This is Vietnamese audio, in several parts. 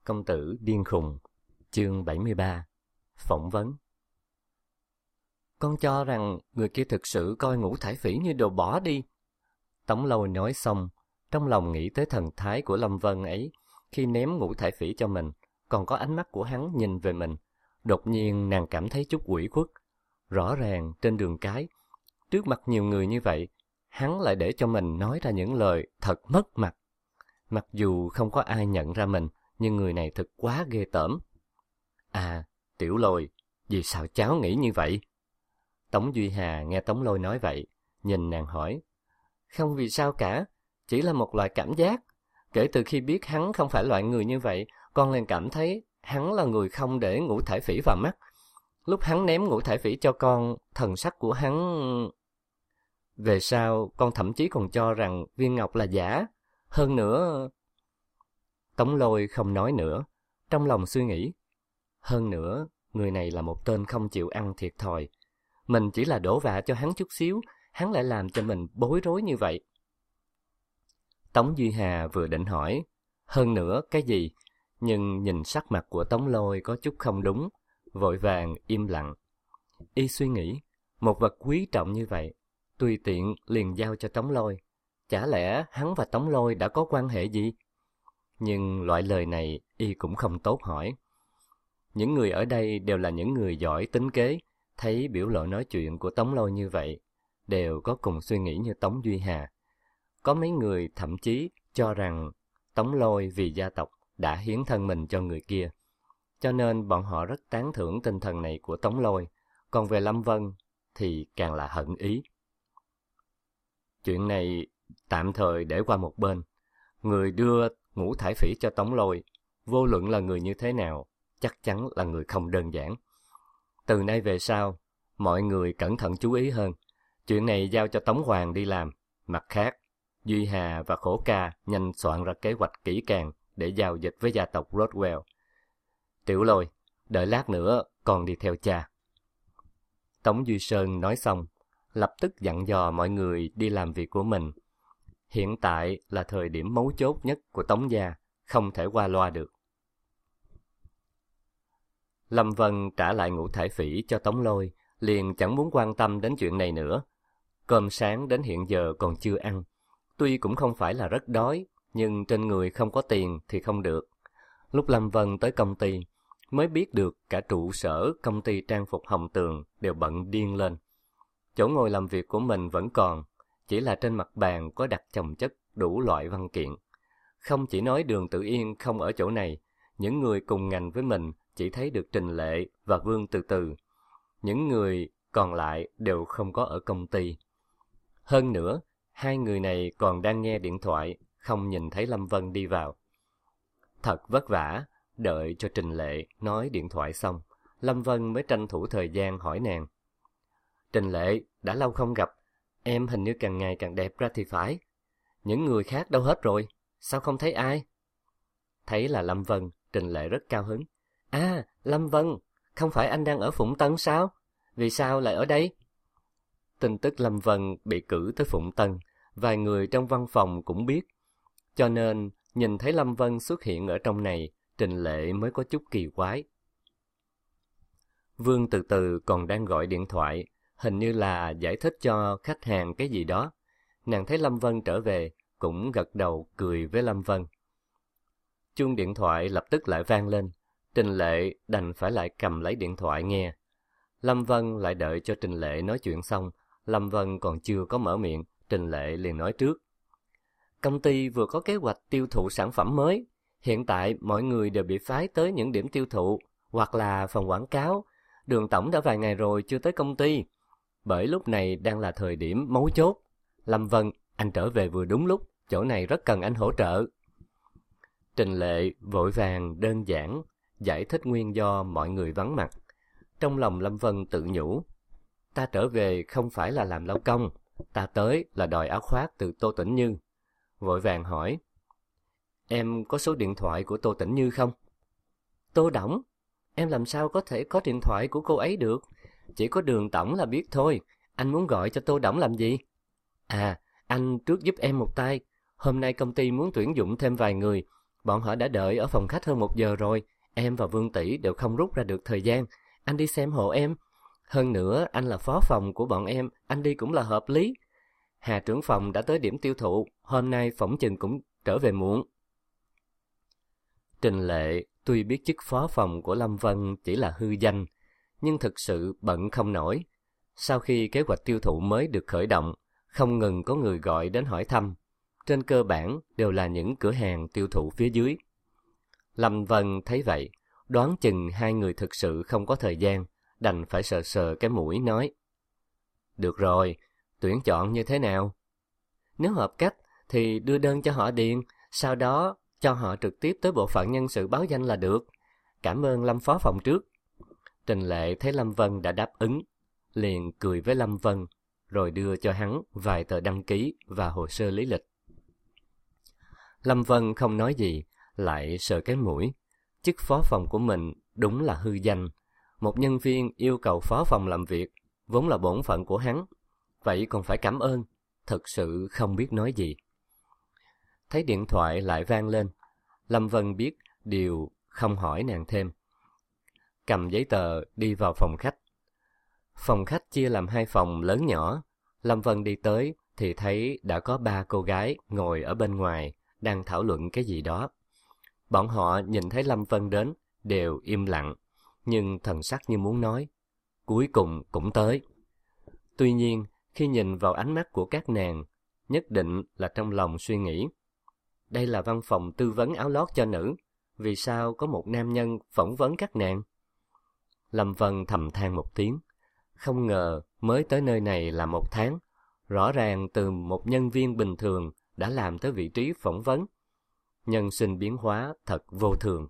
Công tử điên khùng. Chương 73. Phỏng vấn. Con cho rằng người kia thực sự coi Ngũ Thải Phỉ như đồ bỏ đi. Tống Lôi nói xong, trong lòng nghĩ tới thần thái của Lâm Vân ấy khi ném Ngũ Thải Phỉ cho mình, còn có ánh mắt của hắn nhìn về mình. Đột nhiên nàng cảm thấy chút ủy khuất. Rõ ràng trên đường cái, trước mặt nhiều người như vậy, hắn lại để cho mình nói ra những lời thật mất mặt. Mặc dù không có ai nhận ra mình, nhưng người này thật quá ghê tởm. À, Tiểu Lôi, vì sao cháu nghĩ như vậy? Tống Duy Hà nghe Tống Lôi nói vậy, nhìn nàng hỏi. Không vì sao cả, chỉ là một loại cảm giác. Kể từ khi biết hắn không phải loại người như vậy, con liền cảm thấy hắn là người không để Ngũ Thải Phỉ vào mắt. Lúc hắn ném Ngũ Thải Phỉ cho con, thần sắc của hắn... Về sau, con thậm chí còn cho rằng viên ngọc là giả. Hơn nữa... Tống Lôi không nói nữa, trong lòng suy nghĩ. Hơn nữa, người này là một tên không chịu ăn thiệt thòi. Mình chỉ là đổ vạ cho hắn chút xíu, hắn lại làm cho mình bối rối như vậy. Tống Duy Hà vừa định hỏi, hơn nữa cái gì? Nhưng nhìn sắc mặt của Tống Lôi có chút không đúng, vội vàng im lặng. Y suy nghĩ, một vật quý trọng như vậy, tùy tiện liền giao cho Tống Lôi. Chả lẽ hắn và Tống Lôi đã có quan hệ gì? Nhưng loại lời này y cũng không tốt hỏi. Những người ở đây đều là những người giỏi tính kế, thấy biểu lộ nói chuyện của Tống Lôi như vậy, đều có cùng suy nghĩ như Tống Duy Hà. Có mấy người thậm chí cho rằng Tống Lôi vì gia tộc đã hiến thân mình cho người kia, cho nên bọn họ rất tán thưởng tinh thần này của Tống Lôi. Còn về Lâm Vân thì càng là hận ý. Chuyện này tạm thời để qua một bên. Người đưa Ngũ Thải Phỉ cho Tống Lôi, vô luận là người như thế nào, chắc chắn là người không đơn giản. Từ nay về sau, mọi người cẩn thận chú ý hơn. Chuyện này giao cho Tống Hoàng đi làm. Mặt khác, Duy Hà và Khổ Ca nhanh soạn ra kế hoạch kỹ càng để giao dịch với gia tộc Rothwell. Tiểu Lôi, đợi lát nữa con đi theo cha. Tống Duy Sơn nói xong, lập tức dặn dò mọi người đi làm việc của mình. Hiện tại là thời điểm mấu chốt nhất của Tống gia, không thể qua loa được. Lâm Vân trả lại Ngũ Thải Phỉ cho Tống Lôi, liền chẳng muốn quan tâm đến chuyện này nữa. Cơm sáng đến hiện giờ còn chưa ăn. Tuy cũng không phải là rất đói, nhưng trên người không có tiền thì không được. Lúc Lâm Vân tới công ty, mới biết được cả trụ sở công ty trang phục Hồng Tường đều bận điên lên. Chỗ ngồi làm việc của mình vẫn còn, chỉ là trên mặt bàn có đặt chồng chất đủ loại văn kiện. Không chỉ nói Đường Tử Yên không ở chỗ này, những người cùng ngành với mình chỉ thấy được Trình Lệ và Vương Từ Từ. Những người còn lại đều không có ở công ty. Hơn nữa, hai người này còn đang nghe điện thoại, không nhìn thấy Lâm Vân đi vào. Thật vất vả, đợi cho Trình Lệ nói điện thoại xong, Lâm Vân mới tranh thủ thời gian hỏi nàng. Trình Lệ, đã lâu không gặp, em hình như càng ngày càng đẹp ra thì phải. Những người khác đâu hết rồi, sao không thấy ai? Thấy là Lâm Vân, Trình Lệ rất cao hứng. À, Lâm Vân, không phải anh đang ở Phụng Tân sao? Vì sao lại ở đây? Tin tức Lâm Vân bị cử tới Phụng Tân, vài người trong văn phòng cũng biết. Cho nên, nhìn thấy Lâm Vân xuất hiện ở trong này, Trình Lệ mới có chút kỳ quái. Vương Từ Từ còn đang gọi điện thoại, hình như là giải thích cho khách hàng cái gì đó. Nàng thấy Lâm Vân trở về, cũng gật đầu cười với Lâm Vân. Chuông điện thoại lập tức lại vang lên. Trình Lệ đành phải lại cầm lấy điện thoại nghe. Lâm Vân lại đợi cho Trình Lệ nói chuyện xong. Lâm Vân còn chưa có mở miệng, Trình Lệ liền nói trước. Công ty vừa có kế hoạch tiêu thụ sản phẩm mới. Hiện tại mọi người đều bị phái tới những điểm tiêu thụ, hoặc là phòng quảng cáo. Đường tổng đã vài ngày rồi chưa tới công ty. Bởi lúc này đang là thời điểm mấu chốt. Lâm Vân, anh trở về vừa đúng lúc, chỗ này rất cần anh hỗ trợ. Trình Lệ vội vàng đơn giản giải thích nguyên do mọi người vắng mặt. Trong lòng Lâm Vân tự nhủ, ta trở về không phải là làm lao công, ta tới là đòi áo khoác từ Tô Tĩnh Như. Vội vàng hỏi, em có số điện thoại của Tô Tĩnh Như không? Tô Đổng, em làm sao có thể có điện thoại của cô ấy được? Chỉ có Đường tổng là biết thôi, anh muốn gọi cho Tô Đổng làm gì? À, anh trước giúp em một tay. Hôm nay công ty muốn tuyển dụng thêm vài người, Bọn họ đã đợi ở phòng khách hơn 1 giờ rồi. Em và Vương tỷ đều không rút ra được thời gian. Anh đi xem hộ em. Hơn nữa, anh là phó phòng của bọn em, anh đi cũng là hợp lý. Hà trưởng phòng đã tới điểm tiêu thụ, hôm nay phỏng chừng cũng trở về muộn. Trình Lệ tuy biết chức phó phòng của Lâm Vân chỉ là hư danh, nhưng thực sự bận không nổi. Sau khi kế hoạch tiêu thụ mới được khởi động, không ngừng có người gọi đến hỏi thăm. Trên cơ bản đều là những cửa hàng tiêu thụ phía dưới. Lâm Vân thấy vậy, đoán chừng hai người thực sự không có thời gian, đành phải sờ sờ cái mũi nói. Được rồi, tuyển chọn như thế nào? Nếu hợp cách thì đưa đơn cho họ điền, sau đó cho họ trực tiếp tới bộ phận nhân sự báo danh là được. Cảm ơn Lâm phó phòng trước. Trình Lệ thấy Lâm Vân đã đáp ứng, liền cười với Lâm Vân, rồi đưa cho hắn vài tờ đăng ký và hồ sơ lý lịch. Lâm Vân không nói gì, lại sờ cái mũi. Chức phó phòng của mình đúng là hư danh. Một nhân viên yêu cầu phó phòng làm việc, vốn là bổn phận của hắn. Vậy còn phải cảm ơn, thật sự không biết nói gì. Thấy điện thoại lại vang lên, Lâm Vân biết điều không hỏi nàng thêm. Cầm giấy tờ đi vào phòng khách. Phòng khách chia làm 2 phòng lớn nhỏ. Lâm Vân đi tới thì thấy đã có 3 cô gái ngồi ở bên ngoài, đang thảo luận cái gì đó. Bọn họ nhìn thấy Lâm Vân đến, đều im lặng, nhưng thần sắc như muốn nói, cuối cùng cũng tới. Tuy nhiên, khi nhìn vào ánh mắt của các nàng, nhất định là trong lòng suy nghĩ. Đây là văn phòng tư vấn áo lót cho nữ, vì sao có một nam nhân phỏng vấn các nàng? Lâm Vân thầm than một tiếng, không ngờ mới tới nơi này là 1 tháng, rõ ràng từ một nhân viên bình thường đã làm tới vị trí phỏng vấn. Nhân sinh biến hóa thật vô thường.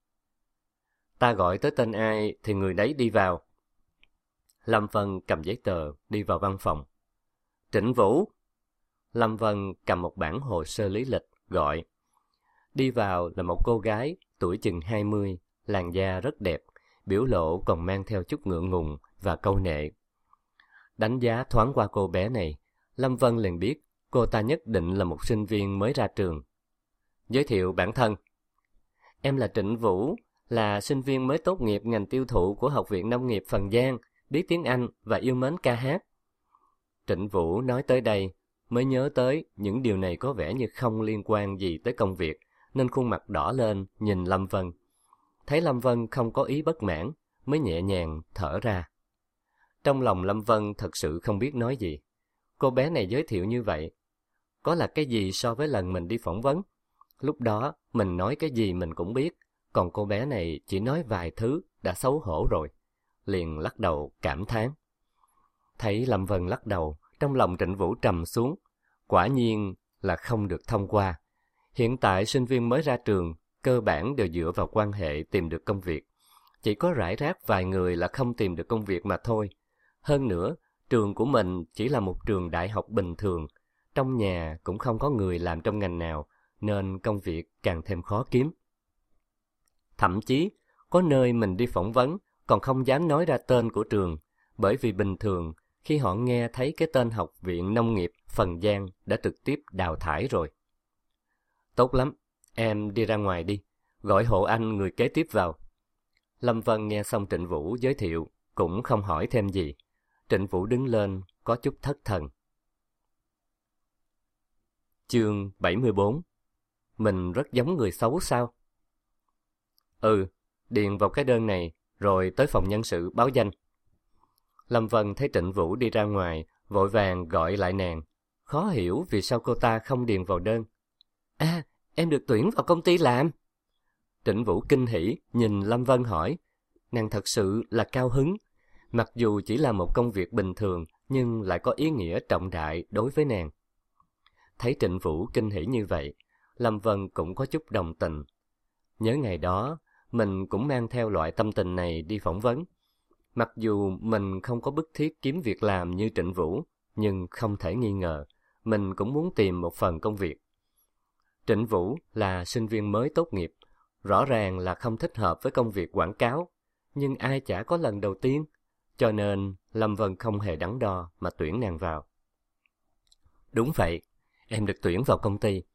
Ta gọi tới tên ai thì người đấy đi vào. Lâm Vân cầm giấy tờ đi vào văn phòng. Trịnh Vũ. Lâm Vân cầm một bản hồ sơ lý lịch gọi. Đi vào là một cô gái tuổi chừng 20, làn da rất đẹp, biểu lộ còn mang theo chút ngượng ngùng và câu nệ. Đánh giá thoáng qua cô bé này, Lâm Vân liền biết cô ta nhất định là một sinh viên mới ra trường. Giới thiệu bản thân. Em là Trịnh Vũ, là sinh viên mới tốt nghiệp ngành tiêu thụ của Học viện Nông nghiệp Phần Giang, biết tiếng Anh và yêu mến ca hát. Trịnh Vũ nói tới đây, mới nhớ tới những điều này có vẻ như không liên quan gì tới công việc, nên khuôn mặt đỏ lên nhìn Lâm Vân. Thấy Lâm Vân không có ý bất mãn, mới nhẹ nhàng thở ra. Trong lòng Lâm Vân thật sự không biết nói gì. Cô bé này giới thiệu như vậy, có là cái gì so với lần mình đi phỏng vấn? Lúc đó mình nói cái gì mình cũng biết, còn cô bé này chỉ nói vài thứ đã xấu hổ rồi. Liền lắc đầu cảm thán. Thấy Lâm Vân lắc đầu, trong lòng Trịnh Vũ trầm xuống. Quả nhiên là không được thông qua. Hiện tại sinh viên mới ra trường, cơ bản đều dựa vào quan hệ tìm được công việc. Chỉ có rải rác vài người là không tìm được công việc mà thôi. Hơn nữa, trường của mình chỉ là một trường đại học bình thường. Trong nhà cũng không có người làm trong ngành nào, nên công việc càng thêm khó kiếm. Thậm chí, có nơi mình đi phỏng vấn còn không dám nói ra tên của trường, bởi vì bình thường khi họ nghe thấy cái tên Học viện Nông nghiệp Phần Giang đã trực tiếp đào thải rồi. Tốt lắm, em đi ra ngoài đi, gọi hộ anh người kế tiếp vào. Lâm Vân nghe xong Trịnh Vũ giới thiệu, cũng không hỏi thêm gì. Trịnh Vũ đứng lên, có chút thất thần. Chương 74. Mình rất giống người xấu sao? Điền vào cái đơn này, rồi tới phòng nhân sự báo danh. Lâm Vân thấy Trịnh Vũ đi ra ngoài, vội vàng gọi lại nàng. Khó hiểu vì sao cô ta không điền vào đơn. À, em được tuyển vào công ty làm. Trịnh Vũ kinh hỉ, nhìn Lâm Vân hỏi. Nàng thật sự là cao hứng. Mặc dù chỉ là một công việc bình thường, nhưng lại có ý nghĩa trọng đại đối với nàng. Thấy Trịnh Vũ kinh hỉ như vậy, Lâm Vân cũng có chút đồng tình. Nhớ ngày đó, mình cũng mang theo loại tâm tình này đi phỏng vấn. Mặc dù mình không có bức thiết kiếm việc làm như Trịnh Vũ, nhưng không thể nghi ngờ, mình cũng muốn tìm một phần công việc. Trịnh Vũ là sinh viên mới tốt nghiệp, rõ ràng là không thích hợp với công việc quảng cáo, nhưng ai chả có lần đầu tiên, cho nên Lâm Vân không hề đắn đo mà tuyển nàng vào. Đúng vậy, em được tuyển vào công ty.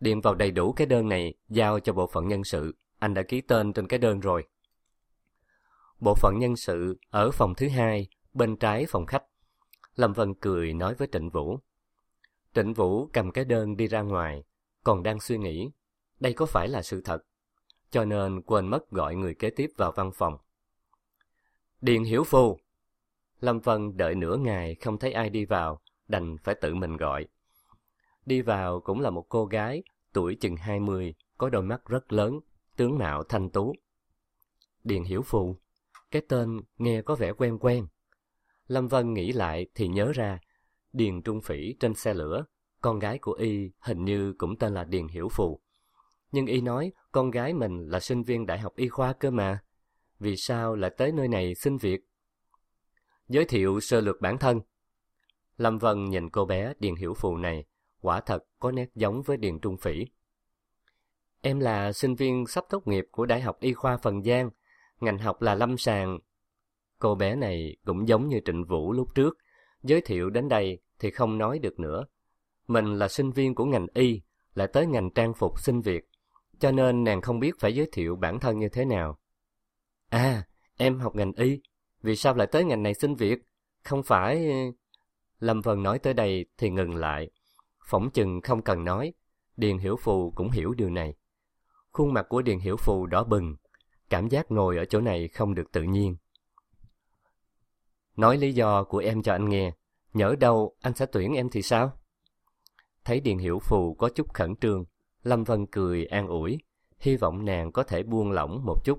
điền vào đầy đủ cái đơn này, giao cho bộ phận nhân sự. Anh đã ký tên trên cái đơn rồi. Bộ phận nhân sự ở phòng thứ 2, bên trái phòng khách. Lâm Vân cười nói với Trịnh Vũ. Trịnh Vũ cầm cái đơn đi ra ngoài, còn đang suy nghĩ, đây có phải là sự thật, cho nên quên mất gọi người kế tiếp vào văn phòng. Điền Hiểu Phù. Lâm Vân đợi nửa ngày không thấy ai đi vào, đành phải tự mình gọi. Đi vào cũng là một cô gái, tuổi chừng 20, có đôi mắt rất lớn, tướng mạo thanh tú. Điền Hiểu Phù, cái tên nghe có vẻ quen quen. Lâm Vân nghĩ lại thì nhớ ra, Điền Trung Phỉ trên xe lửa, con gái của y hình như cũng tên là Điền Hiểu Phù. Nhưng y nói con gái mình là sinh viên đại học y khoa cơ mà. Vì sao lại tới nơi này xin việc? Giới thiệu sơ lược bản thân. Lâm Vân nhìn cô bé Điền Hiểu Phù này, quả thật có nét giống với Điền Trung Phỉ. Em là sinh viên sắp tốt nghiệp của Đại học Y khoa Phần Giang, ngành học là lâm sàng. Cô bé này cũng giống như Trịnh Vũ lúc trước, giới thiệu đến đây thì không nói được nữa. Mình là sinh viên của ngành y, lại tới ngành trang phục xin việc, cho nên nàng không biết phải giới thiệu bản thân như thế nào. À, em học ngành y, vì sao lại tới ngành này xin việc? Không phải... Lâm Vân nói tới đây thì ngừng lại. Phỏng chừng không cần nói, Điền Hiểu Phù cũng hiểu điều này. Khuôn mặt của Điền Hiểu Phù đỏ bừng, cảm giác ngồi ở chỗ này không được tự nhiên. Nói lý do của em cho anh nghe, nhỡ đâu anh sẽ tuyển em thì sao? Thấy Điền Hiểu Phù có chút khẩn trương, Lâm Vân cười an ủi, hy vọng nàng có thể buông lỏng một chút.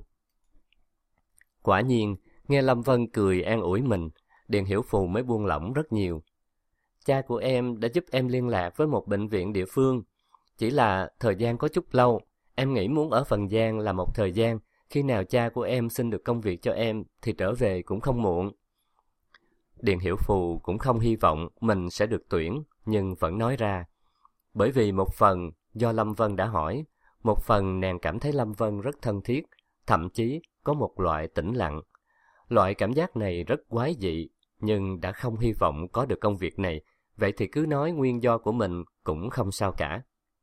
Quả nhiên, nghe Lâm Vân cười an ủi mình, Điền Hiểu Phù mới buông lỏng rất nhiều. Cha của em đã giúp em liên lạc với một bệnh viện địa phương. Chỉ là thời gian có chút lâu, em nghĩ muốn ở Phần Giang là một thời gian, khi nào cha của em xin được công việc cho em thì trở về cũng không muộn. Điền Hiểu Phù cũng không hy vọng mình sẽ được tuyển, nhưng vẫn nói ra. Bởi vì một phần do Lâm Vân đã hỏi, một phần nàng cảm thấy Lâm Vân rất thân thiết, thậm chí có một loại tĩnh lặng. Loại cảm giác này rất quái dị, nhưng đã không hy vọng có được công việc này, vậy thì cứ nói nguyên do của mình cũng không sao cả.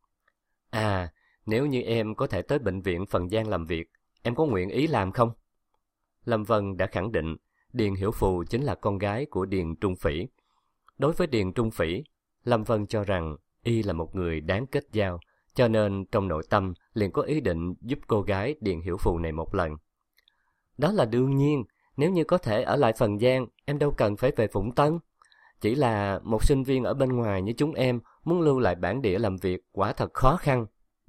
À, nếu như em có thể tới bệnh viện Phần Giang làm việc, em có nguyện ý làm không? Lâm Vân đã khẳng định, Điền Hiểu Phù chính là con gái của Điền Trung Phỉ. Đối với Điền Trung Phỉ, Lâm Vân cho rằng y là một người đáng kết giao, cho nên trong nội tâm liền có ý định giúp cô gái Điền Hiểu Phù này một lần. Đó là đương nhiên, nếu như có thể ở lại Phần Giang, em đâu cần phải về Phụng Tân. Chỉ là một sinh viên ở bên ngoài như chúng em muốn lưu lại bản địa làm việc quả thật khó khăn.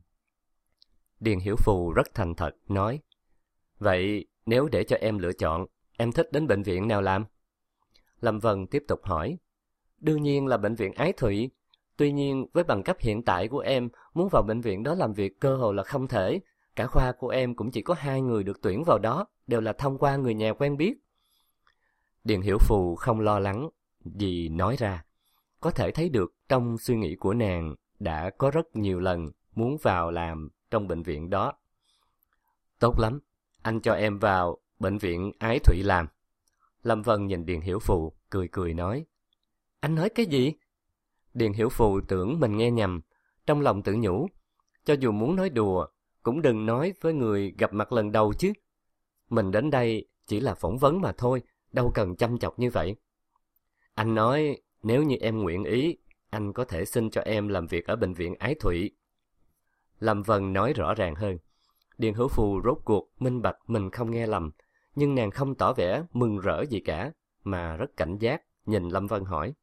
Điền Hiểu Phù rất thành thật, nói, vậy nếu để cho em lựa chọn, em thích đến bệnh viện nào làm? Lâm Vân tiếp tục hỏi, đương nhiên là bệnh viện Ái Thụy. Tuy nhiên, với bằng cấp hiện tại của em, muốn vào bệnh viện đó làm việc cơ hội là không thể. Cả khoa của em cũng chỉ có 2 người được tuyển vào đó, đều là thông qua người nhà quen biết. Điền Hiểu Phù không lo lắng gì nói ra. Có thể thấy được trong suy nghĩ của nàng đã có rất nhiều lần muốn vào làm trong bệnh viện đó. Tốt lắm, anh cho em vào bệnh viện Ái Thụy làm. Lâm Vân nhìn Điền Hiểu Phù, cười cười nói. Anh nói cái gì? Điền Hiểu Phù tưởng mình nghe nhầm, trong lòng tự nhủ. Cho dù muốn nói đùa, cũng đừng nói với người gặp mặt lần đầu chứ. Mình đến đây chỉ là phỏng vấn mà thôi, đâu cần chăm chọc như vậy. Anh nói, nếu như em nguyện ý, anh có thể xin cho em làm việc ở bệnh viện Ái Thụy. Lâm Vân nói rõ ràng hơn. Điền Hiểu Phù rốt cuộc minh bạch mình không nghe lầm, nhưng nàng không tỏ vẻ mừng rỡ gì cả, mà rất cảnh giác, nhìn Lâm Vân hỏi.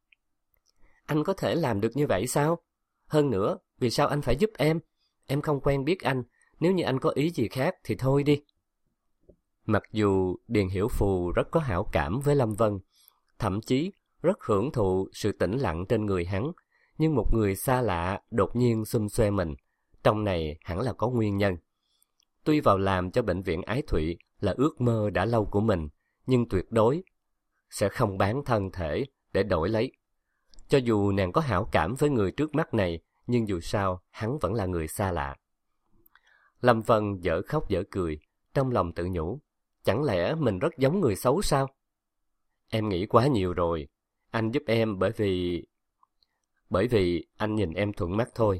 Anh có thể làm được như vậy sao? Hơn nữa, vì sao anh phải giúp em? Em không quen biết anh, nếu như anh có ý gì khác thì thôi đi. Mặc dù Điền Hiểu Phù rất có hảo cảm với Lâm Vân, thậm chí rất hưởng thụ sự tĩnh lặng trên người hắn, nhưng một người xa lạ đột nhiên xum xuê mình, trong này hẳn là có nguyên nhân. Tuy vào làm cho bệnh viện Ái Thụy là ước mơ đã lâu của mình, nhưng tuyệt đối sẽ không bán thân thể để đổi lấy. Cho dù nàng có hảo cảm với người trước mắt này, nhưng dù sao hắn vẫn là người xa lạ. Lâm Vân dở khóc dở cười, trong lòng tự nhủ, chẳng lẽ mình rất giống người xấu sao? Em nghĩ quá nhiều rồi, anh giúp em bởi vì anh nhìn em thuận mắt thôi.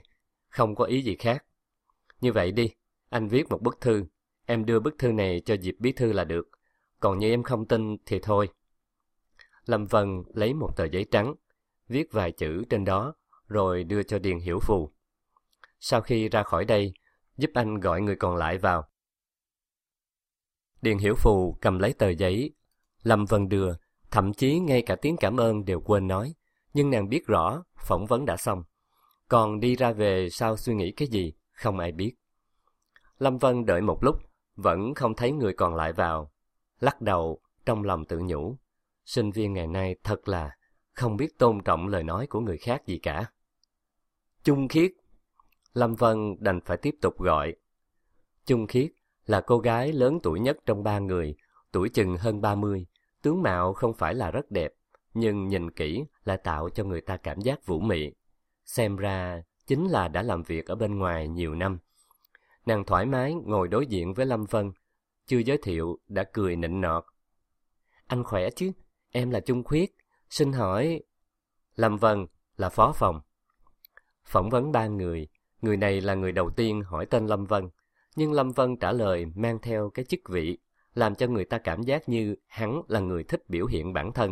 không có ý gì khác. Như vậy đi, anh viết một bức thư, em đưa bức thư này cho Diệp bí thư là được. Còn như em không tin thì thôi. Lâm Vân lấy một tờ giấy trắng, viết vài chữ trên đó, rồi đưa cho Điền Hiểu Phù. Sau khi ra khỏi đây, giúp anh gọi người còn lại vào. Điền Hiểu Phù cầm lấy tờ giấy, Lâm Vân đưa, thậm chí ngay cả tiếng cảm ơn đều quên nói, nhưng nàng biết rõ phỏng vấn đã xong. Còn đi ra về sau suy nghĩ cái gì, không ai biết. Lâm Vân đợi một lúc, vẫn không thấy người còn lại vào. Lắc đầu, trong lòng tự nhủ, sinh viên ngày nay thật là không biết tôn trọng lời nói của người khác gì cả. Chung Khiết. Lâm Vân đành phải tiếp tục gọi. Chung Khiết là cô gái lớn tuổi nhất trong ba người, tuổi chừng hơn 30, tướng mạo không phải là rất đẹp, nhưng nhìn kỹ lại tạo cho người ta cảm giác vũ mị. Xem ra chính là đã làm việc ở bên ngoài nhiều năm. Nàng thoải mái ngồi đối diện với Lâm Vân, chưa giới thiệu đã cười nịnh nọt. Anh khỏe chứ, em là Chung Khiết, xin hỏi... Lâm Vân là phó phòng. Phỏng vấn ba người này là người đầu tiên hỏi tên Lâm Vân, nhưng Lâm Vân trả lời mang theo cái chức vị, làm cho người ta cảm giác như hắn là người thích biểu hiện bản thân.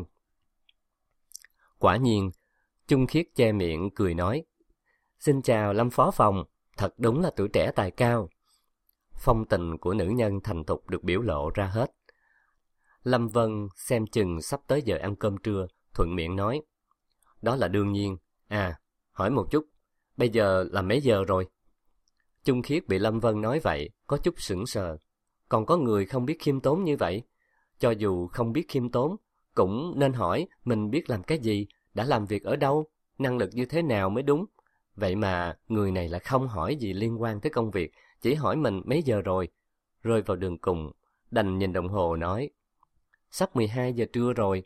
Quả nhiên, Chung Khiết che miệng cười nói, xin chào Lâm phó phòng, thật đúng là tuổi trẻ tài cao. Phong tình của nữ nhân thành thục được biểu lộ ra hết. Lâm Vân xem chừng sắp tới giờ ăn cơm trưa, thuận miệng nói, đó là đương nhiên. À, hỏi một chút, bây giờ là mấy giờ rồi? Chung Khiết bị Lâm Vân nói vậy, có chút sững sờ. Còn có người không biết khiêm tốn như vậy. Cho dù không biết khiêm tốn, cũng nên hỏi mình biết làm cái gì, đã làm việc ở đâu, năng lực như thế nào mới đúng. Vậy mà người này lại không hỏi gì liên quan tới công việc, chỉ hỏi mình mấy giờ rồi. Rơi vào đường cùng, đành nhìn đồng hồ nói, sắp 12 giờ trưa rồi.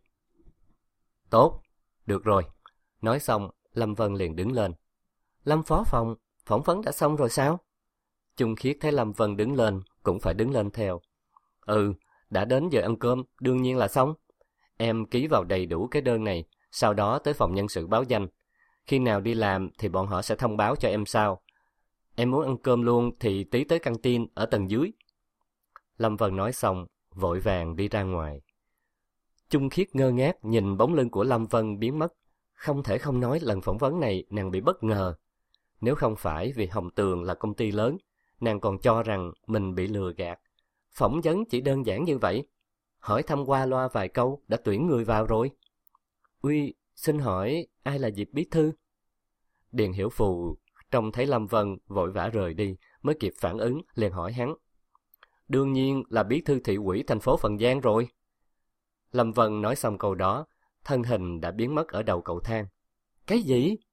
Tốt, được rồi. Nói xong, Lâm Vân liền đứng lên. Lâm phó phòng, phỏng vấn đã xong rồi sao? Chung Khiết thấy Lâm Vân đứng lên, cũng phải đứng lên theo. Ừ, đã đến giờ ăn cơm, đương nhiên là xong. Em ký vào đầy đủ cái đơn này, sau đó tới phòng nhân sự báo danh. Khi nào đi làm thì bọn họ sẽ thông báo cho em sau. Em muốn ăn cơm luôn thì tí tới căng tin ở tầng dưới. Lâm Vân nói xong, vội vàng đi ra ngoài. Chung Khiết ngơ ngác nhìn bóng lưng của Lâm Vân biến mất. Không thể không nói lần phỏng vấn này nàng bị bất ngờ. Nếu không phải vì Hồng Tường là công ty lớn, nàng còn cho rằng mình bị lừa gạt. Phỏng vấn chỉ đơn giản như vậy. Hỏi thăm qua loa vài câu đã tuyển người vào rồi. Uy, xin hỏi ai là Diệp bí thư? Điền Hiểu Phù trông thấy Lâm Vân vội vã rời đi, mới kịp phản ứng, liền hỏi hắn. Đương nhiên là bí thư thị ủy thành phố Phần Giang rồi. Lâm Vân nói xong câu đó, thân hình đã biến mất ở đầu cầu thang. Cái gì?